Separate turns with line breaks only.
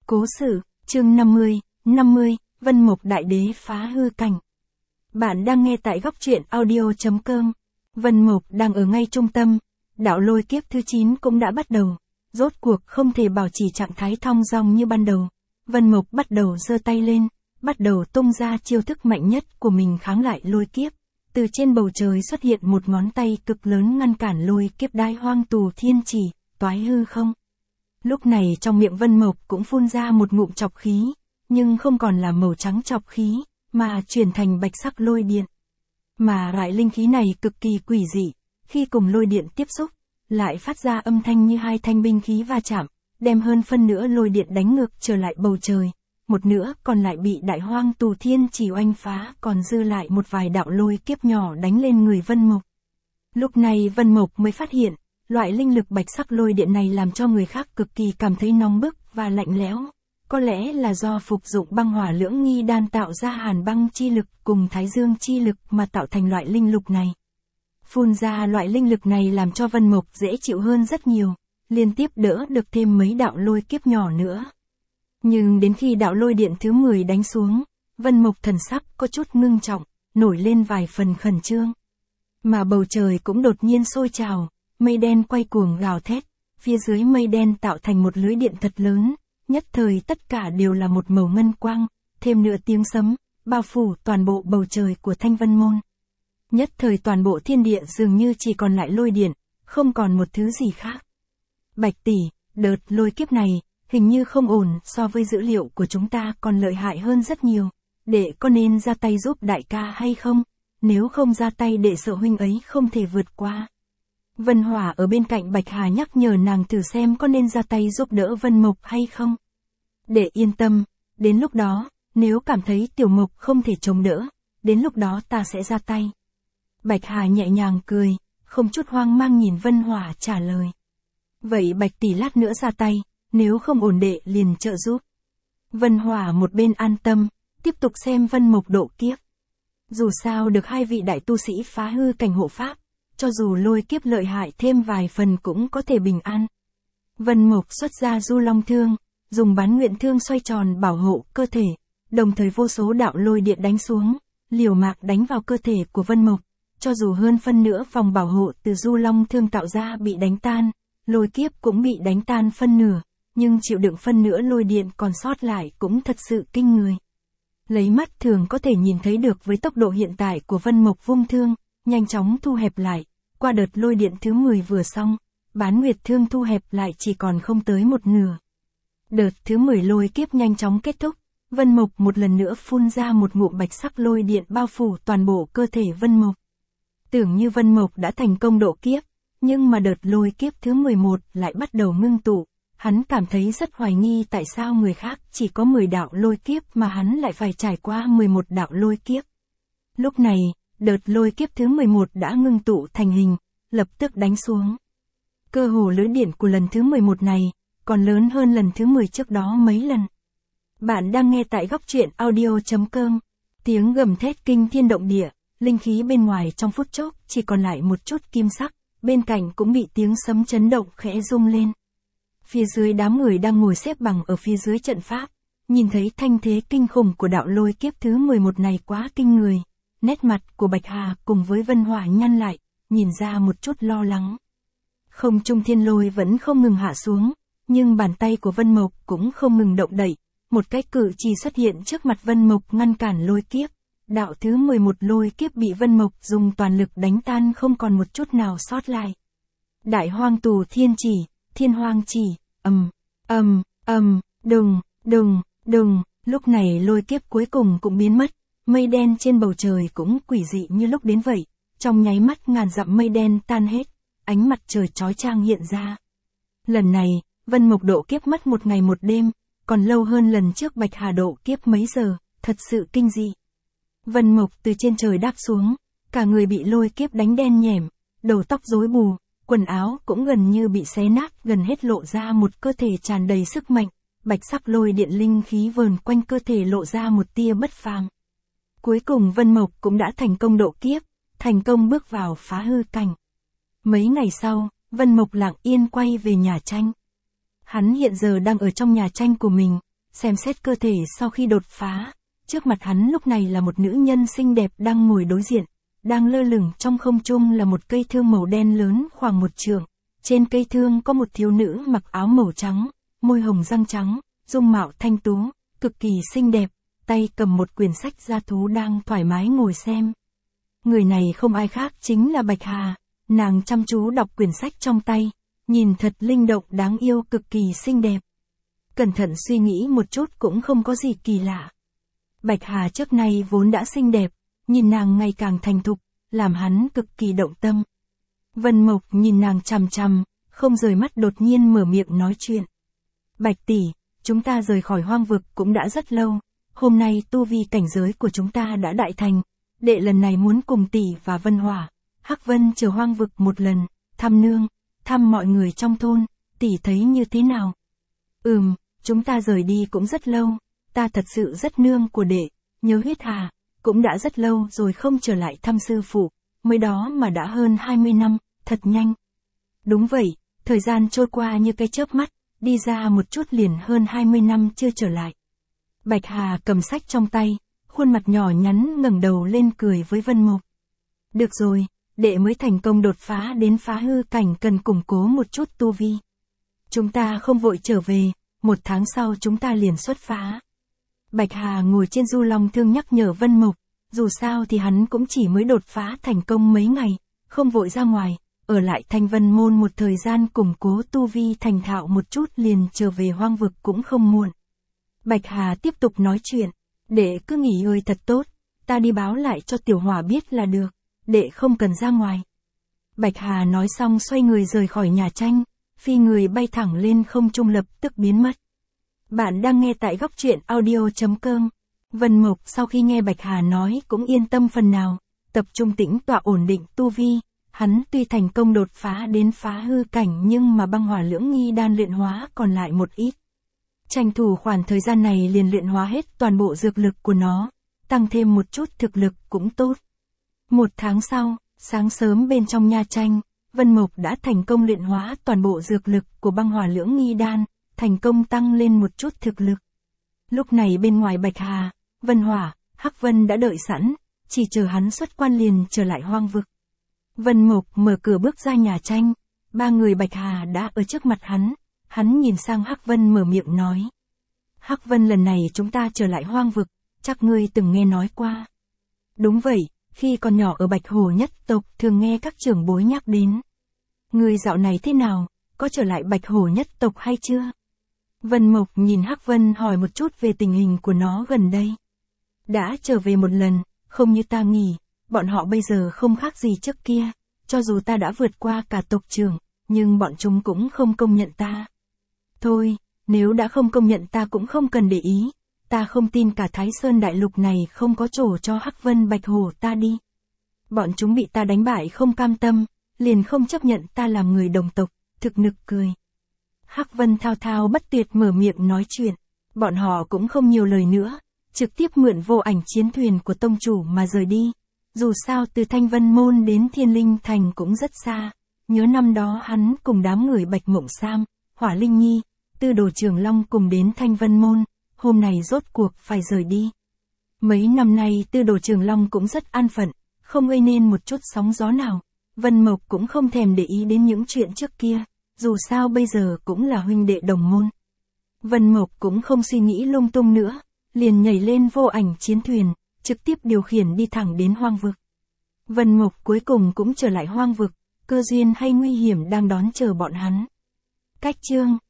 Cố sự, chương 50, Vân Mộc Đại Đế phá hư cảnh. Bạn đang nghe tại góc truyện audio.com. Vân Mộc đang ở ngay trung tâm, đạo lôi kiếp thứ 9 cũng đã bắt đầu. Rốt cuộc không thể bảo trì trạng thái thong dong như ban đầu. Vân Mộc bắt đầu giơ tay lên, bắt đầu tung ra chiêu thức mạnh nhất của mình kháng lại lôi kiếp. Từ trên bầu trời xuất hiện một ngón tay cực lớn ngăn cản lôi kiếp Đại Hoang Tù Thiên Chỉ, toái hư không. Lúc này trong miệng Vân Mộc cũng phun ra một ngụm chọc khí, nhưng không còn là màu trắng chọc khí, mà chuyển thành bạch sắc lôi điện. Mà loại linh khí này cực kỳ quỷ dị, khi cùng lôi điện tiếp xúc, lại phát ra âm thanh như hai thanh binh khí va chạm, đem hơn phân nửa lôi điện đánh ngược trở lại bầu trời, một nửa còn lại bị Đại Hoang Tù Thiên Chỉ oanh phá, còn dư lại một vài đạo lôi kiếp nhỏ đánh lên người Vân Mộc. Lúc này Vân Mộc mới phát hiện, loại linh lực bạch sắc lôi điện này làm cho người khác cực kỳ cảm thấy nóng bức và lạnh lẽo. Có lẽ là do phục dụng băng hỏa lưỡng nghi đan tạo ra hàn băng chi lực cùng thái dương chi lực mà tạo thành loại linh lực này. Phun ra loại linh lực này làm cho Vân Mộc dễ chịu hơn rất nhiều, liên tiếp đỡ được thêm mấy đạo lôi kiếp nhỏ nữa. Nhưng đến khi đạo lôi điện thứ 10 đánh xuống, Vân Mộc thần sắc có chút ngưng trọng, nổi lên vài phần khẩn trương. Mà bầu trời cũng đột nhiên sôi trào. Mây đen quay cuồng gào thét, phía dưới mây đen tạo thành một lưới điện thật lớn, nhất thời tất cả đều là một màu ngân quang, thêm nữa tiếng sấm, bao phủ toàn bộ bầu trời của Thanh Vân Môn. Nhất thời toàn bộ thiên địa dường như chỉ còn lại lôi điện, không còn một thứ gì khác. Bạch tỷ, đợt lôi kiếp này, hình như không ổn, so với dữ liệu của chúng ta còn lợi hại hơn rất nhiều, đệ có nên ra tay giúp đại ca hay không? Nếu không ra tay đệ sợ huynh ấy không thể vượt qua. Vân Hỏa ở bên cạnh Bạch Hà nhắc nhở nàng thử xem có nên ra tay giúp đỡ Vân Mộc hay không. Để yên tâm, đến lúc đó, nếu cảm thấy Tiểu Mộc không thể chống đỡ, đến lúc đó ta sẽ ra tay. Bạch Hà nhẹ nhàng cười, không chút hoang mang nhìn Vân Hỏa trả lời. Vậy Bạch tỷ lát nữa ra tay, nếu không ổn đệ liền trợ giúp. Vân Hỏa một bên an tâm, tiếp tục xem Vân Mộc độ kiếp. Dù sao được hai vị đại tu sĩ phá hư cảnh hộ pháp, cho dù lôi kiếp lợi hại thêm vài phần cũng có thể bình an. Vân Mộc xuất ra Du Long Thương, dùng bán nguyện thương xoay tròn bảo hộ cơ thể, đồng thời vô số đạo lôi điện đánh xuống, liều mạng đánh vào cơ thể của Vân Mộc, cho dù hơn phân nửa vòng bảo hộ từ Du Long Thương tạo ra bị đánh tan, lôi kiếp cũng bị đánh tan phân nửa, nhưng chịu đựng phân nửa lôi điện còn sót lại cũng thật sự kinh người. Lấy mắt thường có thể nhìn thấy được với tốc độ hiện tại của Vân Mộc vung thương, nhanh chóng thu hẹp lại, qua đợt lôi điện thứ 10 vừa xong, bán nguyệt thương thu hẹp lại chỉ còn không tới một nửa. Đợt thứ 10 lôi kiếp nhanh chóng kết thúc, Vân Mộc một lần nữa phun ra một ngụm bạch sắc lôi điện bao phủ toàn bộ cơ thể Vân Mộc. Tưởng như Vân Mộc đã thành công độ kiếp, nhưng mà đợt lôi kiếp thứ 11 lại bắt đầu ngưng tụ, hắn cảm thấy rất hoài nghi tại sao người khác chỉ có 10 đạo lôi kiếp mà hắn lại phải trải qua 11 đạo lôi kiếp. Lúc này, đợt lôi kiếp thứ 11 đã ngưng tụ thành hình, lập tức đánh xuống. Cơ hồ lưới điện của lần thứ 11 này, còn lớn hơn lần thứ 10 trước đó mấy lần. Bạn đang nghe tại góc truyện audio.com. Tiếng gầm thét kinh thiên động địa, linh khí bên ngoài trong phút chốc chỉ còn lại một chút kim sắc, bên cạnh cũng bị tiếng sấm chấn động khẽ rung lên. Phía dưới đám người đang ngồi xếp bằng ở phía dưới trận pháp, nhìn thấy thanh thế kinh khủng của đạo lôi kiếp thứ 11 này quá kinh người. Nét mặt của Bạch Hà cùng với Vân Hỏa nhăn lại, nhìn ra một chút lo lắng. Không trung thiên lôi vẫn không ngừng hạ xuống, nhưng bàn tay của Vân Mộc cũng không ngừng động đậy, một cái cự chỉ xuất hiện trước mặt Vân Mộc ngăn cản lôi kiếp. Đạo thứ 11 lôi kiếp bị Vân Mộc dùng toàn lực đánh tan không còn một chút nào sót lại. Đại Hoang Tù Thiên Chỉ, Thiên Hoang Chỉ, đùng, lúc này lôi kiếp cuối cùng cũng biến mất. Mây đen trên bầu trời cũng quỷ dị như lúc đến vậy, trong nháy mắt ngàn dặm mây đen tan hết, ánh mặt trời chói chang hiện ra. Lần này, Vân Mộc độ kiếp mất một ngày một đêm, còn lâu hơn lần trước Bạch Hà độ kiếp mấy giờ, thật sự kinh dị. Vân Mộc từ trên trời đáp xuống, cả người bị lôi kiếp đánh đen nhẻm, đầu tóc rối bù, quần áo cũng gần như bị xé nát, gần hết lộ ra một cơ thể tràn đầy sức mạnh, bạch sắc lôi điện linh khí vờn quanh cơ thể lộ ra một tia bất phàm. Cuối cùng Vân Mộc cũng đã thành công độ kiếp, thành công bước vào phá hư cảnh. Mấy ngày sau, Vân Mộc lặng yên quay về nhà tranh. Hắn hiện giờ đang ở trong nhà tranh của mình, xem xét cơ thể sau khi đột phá. Trước mặt hắn lúc này là một nữ nhân xinh đẹp đang ngồi đối diện. Đang lơ lửng trong không trung là một cây thương màu đen lớn khoảng 1 trượng. Trên cây thương có một thiếu nữ mặc áo màu trắng, môi hồng răng trắng, dung mạo thanh tú, cực kỳ xinh đẹp, tay cầm một quyển sách gia thú đang thoải mái ngồi xem. Người này không ai khác chính là Bạch Hà, nàng chăm chú đọc quyển sách trong tay, nhìn thật linh động đáng yêu cực kỳ xinh đẹp. Cẩn thận suy nghĩ một chút cũng không có gì kỳ lạ. Bạch Hà trước nay vốn đã xinh đẹp, nhìn nàng ngày càng thành thục, làm hắn cực kỳ động tâm. Vân Mộc nhìn nàng chằm chằm, không rời mắt đột nhiên mở miệng nói chuyện. Bạch tỷ, chúng ta rời khỏi hoang vực cũng đã rất lâu, hôm nay tu vi cảnh giới của chúng ta đã đại thành, đệ lần này muốn cùng tỷ và Vân Hỏa, Hắc Vân trở hoang vực một lần, thăm nương, thăm mọi người trong thôn, tỷ thấy như thế nào? Chúng ta rời đi cũng rất lâu, ta thật sự rất nương của đệ, nhớ Huyết Hà, cũng đã rất lâu rồi không trở lại thăm sư phụ, mới đó mà đã hơn 20 năm, thật nhanh. Đúng vậy, thời gian trôi qua như cái chớp mắt, đi ra một chút liền hơn 20 năm chưa trở lại. Bạch Hà cầm sách trong tay, khuôn mặt nhỏ nhắn ngẩng đầu lên cười với Vân Mộc. Được rồi, đệ mới thành công đột phá đến phá hư cảnh cần củng cố một chút tu vi. Chúng ta không vội trở về, 1 tháng sau chúng ta liền xuất phá. Bạch Hà ngồi trên du long thương nhắc nhở Vân Mộc, dù sao thì hắn cũng chỉ mới đột phá thành công mấy ngày, không vội ra ngoài, ở lại Thanh Vân Môn một thời gian củng cố tu vi thành thạo một chút liền trở về hoang vực cũng không muộn. Bạch Hà tiếp tục nói chuyện, đệ cứ nghỉ ngơi thật tốt, ta đi báo lại cho Tiểu Hỏa biết là được, đệ không cần ra ngoài. Bạch Hà nói xong xoay người rời khỏi nhà tranh, phi người bay thẳng lên không trung lập tức biến mất. Bạn đang nghe tại góc truyện audio.com. Vân Mộc sau khi nghe Bạch Hà nói cũng yên tâm phần nào, tập trung tĩnh tọa ổn định tu vi, hắn tuy thành công đột phá đến phá hư cảnh nhưng mà băng hỏa lưỡng nghi đan luyện hóa còn lại một ít. Tranh thủ khoảng thời gian này liền luyện hóa hết toàn bộ dược lực của nó, tăng thêm một chút thực lực cũng tốt. 1 tháng sau, sáng sớm bên trong nha tranh, Vân Mộc đã thành công luyện hóa toàn bộ dược lực của băng hỏa lưỡng nghi đan, thành công tăng lên một chút thực lực. Lúc này bên ngoài Bạch Hà, Vân Hỏa, Hắc Vân đã đợi sẵn, chỉ chờ hắn xuất quan liền trở lại hoang vực. Vân Mộc mở cửa bước ra nhà tranh, 3 người Bạch Hà đã ở trước mặt hắn nhìn sang Hắc Vân mở miệng nói. Hắc Vân lần này chúng ta trở lại hoang vực, chắc ngươi từng nghe nói qua. Đúng vậy, khi còn nhỏ ở Bạch Hổ nhất tộc thường nghe các trưởng bối nhắc đến. Ngươi dạo này thế nào, có trở lại Bạch Hổ nhất tộc hay chưa? Vân Mộc nhìn Hắc Vân hỏi một chút về tình hình của nó gần đây. Đã trở về một lần, không như ta nghĩ, bọn họ bây giờ không khác gì trước kia, cho dù ta đã vượt qua cả tộc trưởng, nhưng bọn chúng cũng không công nhận ta. Thôi, nếu đã không công nhận ta cũng không cần để ý, ta không tin cả Thái Sơn Đại Lục này không có chỗ cho Hắc Vân Bạch Hổ ta đi. Bọn chúng bị ta đánh bại không cam tâm, liền không chấp nhận ta làm người đồng tộc, thực nực cười. Hắc Vân thao thao bất tuyệt mở miệng nói chuyện, bọn họ cũng không nhiều lời nữa, trực tiếp mượn vô ảnh chiến thuyền của tông chủ mà rời đi. Dù sao từ Thanh Vân Môn đến Thiên Linh Thành cũng rất xa, nhớ năm đó hắn cùng đám người Bạch Mộng Sam, Hỏa Linh Nhi, Tư Đồ Trường Long cùng đến Thanh Vân Môn, hôm nay rốt cuộc phải rời đi. Mấy năm nay Tư Đồ Trường Long cũng rất an phận, không gây nên một chút sóng gió nào, Vân Mộc cũng không thèm để ý đến những chuyện trước kia, dù sao bây giờ cũng là huynh đệ đồng môn. Vân Mộc cũng không suy nghĩ lung tung nữa, liền nhảy lên vô ảnh chiến thuyền, trực tiếp điều khiển đi thẳng đến hoang vực. Vân Mộc cuối cùng cũng trở lại hoang vực, cơ duyên hay nguy hiểm đang đón chờ bọn hắn. Cách chương